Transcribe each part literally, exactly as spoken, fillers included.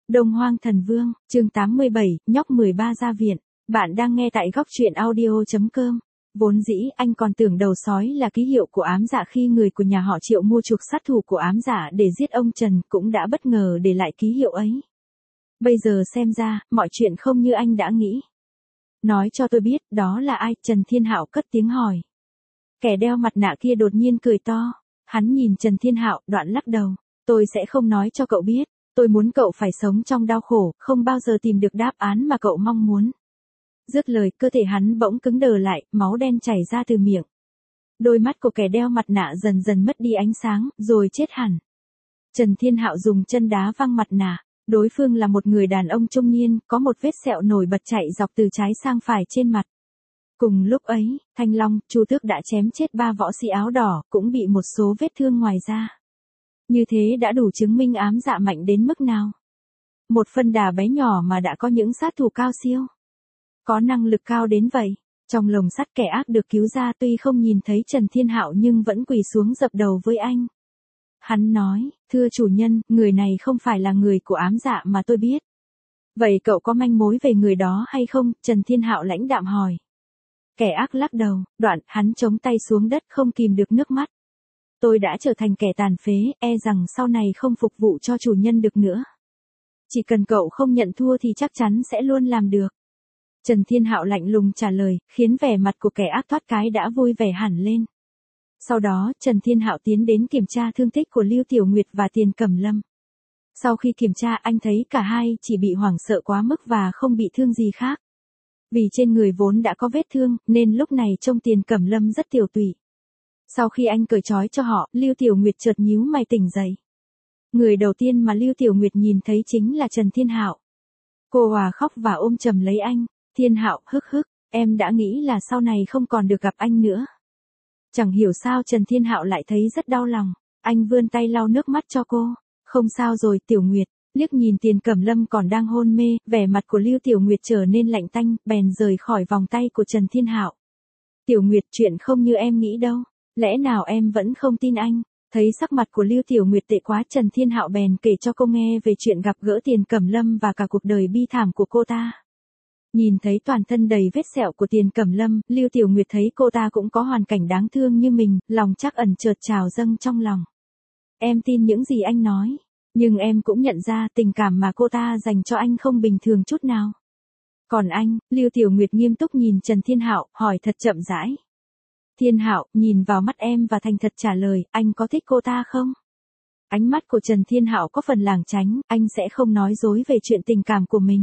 Đông Hoang Thần Vương, chương tám mươi bảy, nhóc mười ba ra viện. Bạn đang nghe tại góc truyện audio chấm com. Vốn dĩ anh còn tưởng đầu sói là ký hiệu của ám dạ khi người của nhà họ Triệu mua chuộc sát thủ của ám dạ để giết ông Trần cũng đã bất ngờ để lại ký hiệu ấy. Bây giờ xem ra, mọi chuyện không như anh đã nghĩ. Nói cho tôi biết, đó là ai? Trần Thiên Hạo cất tiếng hỏi. Kẻ đeo mặt nạ kia đột nhiên cười to. Hắn nhìn Trần Thiên Hạo, đoạn lắc đầu. Tôi sẽ không nói cho cậu biết. Tôi muốn cậu phải sống trong đau khổ, không bao giờ tìm được đáp án mà cậu mong muốn. Dứt lời, cơ thể hắn bỗng cứng đờ lại, máu đen chảy ra từ miệng. Đôi mắt của kẻ đeo mặt nạ dần dần mất đi ánh sáng, rồi chết hẳn. Trần Thiên Hạo dùng chân đá văng mặt nạ. Đối phương là một người đàn ông trung niên, có một vết sẹo nổi bật chạy dọc từ trái sang phải trên mặt. Cùng lúc ấy, Thanh Long, Chu Tước đã chém chết ba võ sĩ áo đỏ, cũng bị một số vết thương ngoài da. Như thế đã đủ chứng minh ám dạ mạnh đến mức nào. Một phân đà bé nhỏ mà đã có những sát thủ cao siêu. Có năng lực cao đến vậy. Trong lồng sắt kẻ ác được cứu ra tuy không nhìn thấy Trần Thiên Hạo nhưng vẫn quỳ xuống dập đầu với anh. Hắn nói, thưa chủ nhân, người này không phải là người của ám dạ mà tôi biết. Vậy cậu có manh mối về người đó hay không? Trần Thiên Hạo lãnh đạm hỏi. Kẻ ác lắc đầu, đoạn hắn chống tay xuống đất không kìm được nước mắt. Tôi đã trở thành kẻ tàn phế, e rằng sau này không phục vụ cho chủ nhân được nữa. Chỉ cần cậu không nhận thua thì chắc chắn sẽ luôn làm được. Trần Thiên Hạo lạnh lùng trả lời, khiến vẻ mặt của kẻ ác thoát cái đã vui vẻ hẳn lên. Sau đó, Trần Thiên Hạo tiến đến kiểm tra thương tích của Lưu Tiểu Nguyệt và Tiền Cẩm Lâm. Sau khi kiểm tra anh thấy cả hai chỉ bị hoảng sợ quá mức và không bị thương gì khác. Vì trên người vốn đã có vết thương, nên lúc này trông Tiền Cẩm Lâm rất tiểu tụy. Sau khi anh cởi trói cho họ, Lưu Tiểu Nguyệt chợt nhíu mày tỉnh dậy. Người đầu tiên mà Lưu Tiểu Nguyệt nhìn thấy chính là Trần Thiên Hạo. Cô hòa khóc và ôm chầm lấy anh. Thiên Hạo, hức hức, em đã nghĩ là sau này không còn được gặp anh nữa. Chẳng hiểu sao Trần Thiên Hạo lại thấy rất đau lòng. Anh vươn tay lau nước mắt cho cô. Không sao rồi Tiểu Nguyệt. Liếc nhìn Tiền Cẩm Lâm còn đang hôn mê, vẻ mặt của Lưu Tiểu Nguyệt trở nên lạnh tanh, bèn rời khỏi vòng tay của Trần Thiên Hạo. Tiểu Nguyệt, chuyện không như em nghĩ đâu. Lẽ nào em vẫn không tin anh? Thấy sắc mặt của Lưu Tiểu Nguyệt tệ quá, Trần Thiên Hạo bèn kể cho cô nghe về chuyện gặp gỡ Tiền Cẩm Lâm và cả cuộc đời bi thảm của cô ta. Nhìn thấy toàn thân đầy vết sẹo của Tiền Cẩm Lâm, Lưu Tiểu Nguyệt thấy cô ta cũng có hoàn cảnh đáng thương như mình, lòng trắc ẩn chợt trào dâng trong lòng. Em tin những gì anh nói, nhưng em cũng nhận ra tình cảm mà cô ta dành cho anh không bình thường chút nào. Còn anh? Lưu Tiểu Nguyệt nghiêm túc nhìn Trần Thiên Hạo, hỏi thật chậm rãi. Thiên Hạo, nhìn vào mắt em và thành thật trả lời, anh có thích cô ta không? Ánh mắt của Trần Thiên Hạo có phần lảng tránh, anh sẽ không nói dối về chuyện tình cảm của mình.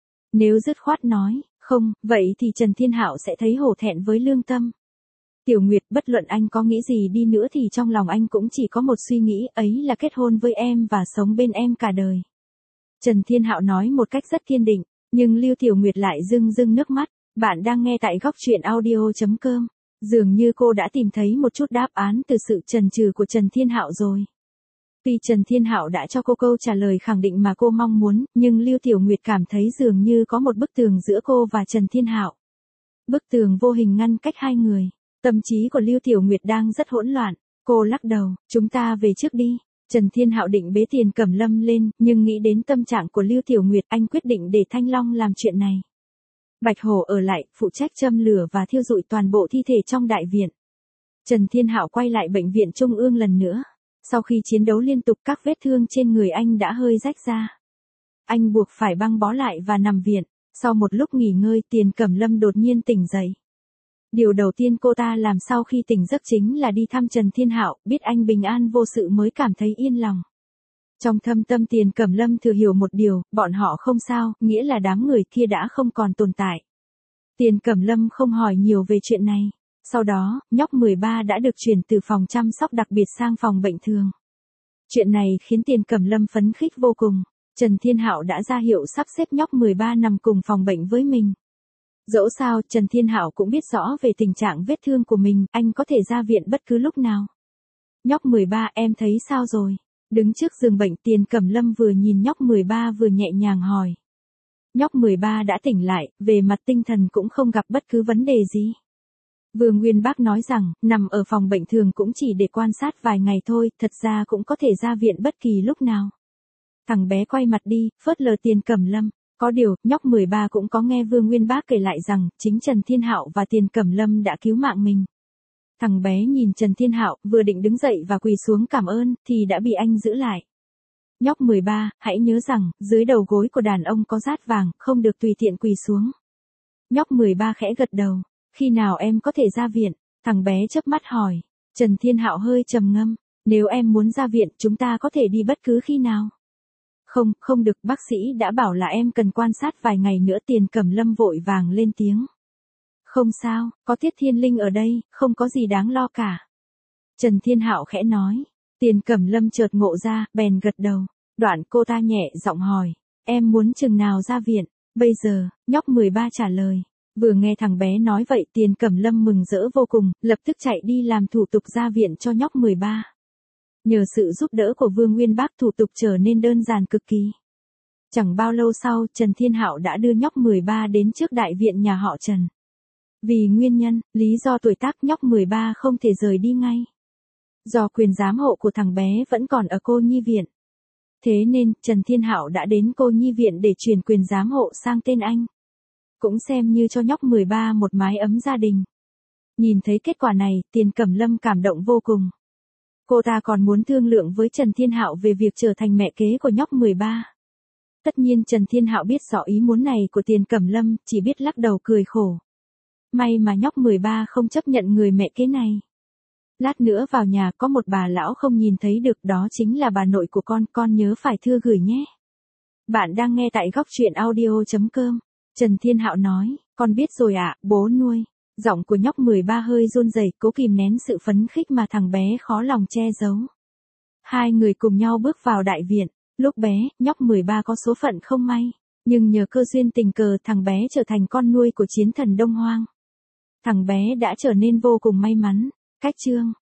Nếu dứt khoát nói, không, vậy thì Trần Thiên Hạo sẽ thấy hổ thẹn với lương tâm. Tiểu Nguyệt, bất luận anh có nghĩ gì đi nữa thì trong lòng anh cũng chỉ có một suy nghĩ, ấy là kết hôn với em và sống bên em cả đời. Trần Thiên Hạo nói một cách rất kiên định, nhưng Lưu Tiểu Nguyệt lại rưng rưng nước mắt. Bạn đang nghe tại góc truyện audio chấm com. Dường như cô đã tìm thấy một chút đáp án từ sự chần chừ của Trần Thiên Hạo rồi. Tuy Trần Thiên Hạo đã cho cô câu trả lời khẳng định mà cô mong muốn, nhưng Lưu Tiểu Nguyệt cảm thấy dường như có một bức tường giữa cô và Trần Thiên Hạo. Bức tường vô hình ngăn cách hai người. Tâm trí của Lưu Tiểu Nguyệt đang rất hỗn loạn. Cô lắc đầu, chúng ta về trước đi. Trần Thiên Hạo định bế Tiền Cẩm Lâm lên, nhưng nghĩ đến tâm trạng của Lưu Tiểu Nguyệt, anh quyết định để Thanh Long làm chuyện này. Bạch Hổ ở lại, phụ trách châm lửa và thiêu rụi toàn bộ thi thể trong đại viện. Trần Thiên Hạo quay lại bệnh viện Trung ương lần nữa. Sau khi chiến đấu liên tục, các vết thương trên người anh đã hơi rách ra. Anh buộc phải băng bó lại và nằm viện. Sau một lúc nghỉ ngơi, Tiền Cẩm Lâm đột nhiên tỉnh dậy. Điều đầu tiên cô ta làm sau khi tỉnh giấc chính là đi thăm Trần Thiên Hạo, biết anh bình an vô sự mới cảm thấy yên lòng. Trong thâm tâm Tiền Cẩm Lâm thừa hiểu một điều, bọn họ không sao, nghĩa là đám người kia đã không còn tồn tại. Tiền Cẩm Lâm không hỏi nhiều về chuyện này. Sau đó, nhóc mười ba đã được chuyển từ phòng chăm sóc đặc biệt sang phòng bệnh thường. Chuyện này khiến Tiền Cẩm Lâm phấn khích vô cùng. Trần Thiên Hạo đã ra hiệu sắp xếp nhóc mười ba nằm cùng phòng bệnh với mình. Dẫu sao, Trần Thiên Hạo cũng biết rõ về tình trạng vết thương của mình, anh có thể ra viện bất cứ lúc nào. Nhóc mười ba, em thấy sao rồi? Đứng trước giường bệnh, Tiền Cẩm Lâm vừa nhìn nhóc mười ba vừa nhẹ nhàng hỏi. Nhóc mười ba đã tỉnh lại, về mặt tinh thần cũng không gặp bất cứ vấn đề gì. Vừa Nguyên bác nói rằng, nằm ở phòng bệnh thường cũng chỉ để quan sát vài ngày thôi, thật ra cũng có thể ra viện bất kỳ lúc nào. Thằng bé quay mặt đi, phớt lờ Tiền Cẩm Lâm. Có điều, nhóc mười ba cũng có nghe Vương Nguyên Bác kể lại rằng, chính Trần Thiên Hạo và Tiền Cẩm Lâm đã cứu mạng mình. Thằng bé nhìn Trần Thiên Hạo, vừa định đứng dậy và quỳ xuống cảm ơn, thì đã bị anh giữ lại. Nhóc mười ba, hãy nhớ rằng, dưới đầu gối của đàn ông có dát vàng, không được tùy tiện quỳ xuống. Nhóc mười ba khẽ gật đầu. Khi nào em có thể ra viện? Thằng bé chớp mắt hỏi. Trần Thiên Hạo hơi trầm ngâm. Nếu em muốn ra viện, chúng ta có thể đi bất cứ khi nào. Không, không được, bác sĩ đã bảo là em cần quan sát vài ngày nữa. Tiền Cẩm Lâm vội vàng lên tiếng. Không sao, có Tiết Thiên Linh ở đây, không có gì đáng lo cả. Trần Thiên Hạo khẽ nói. Tiền Cẩm Lâm chợt ngộ ra, bèn gật đầu. Đoạn cô ta nhẹ giọng hỏi. Em muốn chừng nào ra viện? Bây giờ, nhóc mười ba trả lời. Vừa nghe thằng bé nói vậy Tiền Cẩm Lâm mừng rỡ vô cùng, lập tức chạy đi làm thủ tục ra viện cho nhóc mười ba. Nhờ sự giúp đỡ của Vương Nguyên Bác thủ tục trở nên đơn giản cực kỳ. Chẳng bao lâu sau Trần Thiên Hạo đã đưa nhóc mười ba đến trước đại viện nhà họ Trần. Vì nguyên nhân, lý do tuổi tác nhóc mười ba không thể rời đi ngay. Do quyền giám hộ của thằng bé vẫn còn ở cô nhi viện. Thế nên, Trần Thiên Hạo đã đến cô nhi viện để chuyển quyền giám hộ sang tên anh. Cũng xem như cho nhóc mười ba một mái ấm gia đình. Nhìn thấy kết quả này, Tiền Cẩm Lâm cảm động vô cùng. Cô ta còn muốn thương lượng với Trần Thiên Hạo về việc trở thành mẹ kế của nhóc mười ba. Tất nhiên Trần Thiên Hạo biết rõ ý muốn này của Tiền Cẩm Lâm, chỉ biết lắc đầu cười khổ. May mà nhóc mười ba không chấp nhận người mẹ kế này. Lát nữa vào nhà có một bà lão không nhìn thấy được, đó chính là bà nội của con, con nhớ phải thư gửi nhé. Bạn đang nghe tại góc truyện audio chấm com. Trần Thiên Hạo nói, con biết rồi ạ, bố nuôi. Giọng của nhóc mười ba hơi run rẩy, cố kìm nén sự phấn khích mà thằng bé khó lòng che giấu. Hai người cùng nhau bước vào đại viện. Lúc bé, nhóc mười ba có số phận không may. Nhưng nhờ cơ duyên tình cờ thằng bé trở thành con nuôi của chiến thần Đông Hoang. Thằng bé đã trở nên vô cùng may mắn. Cách chương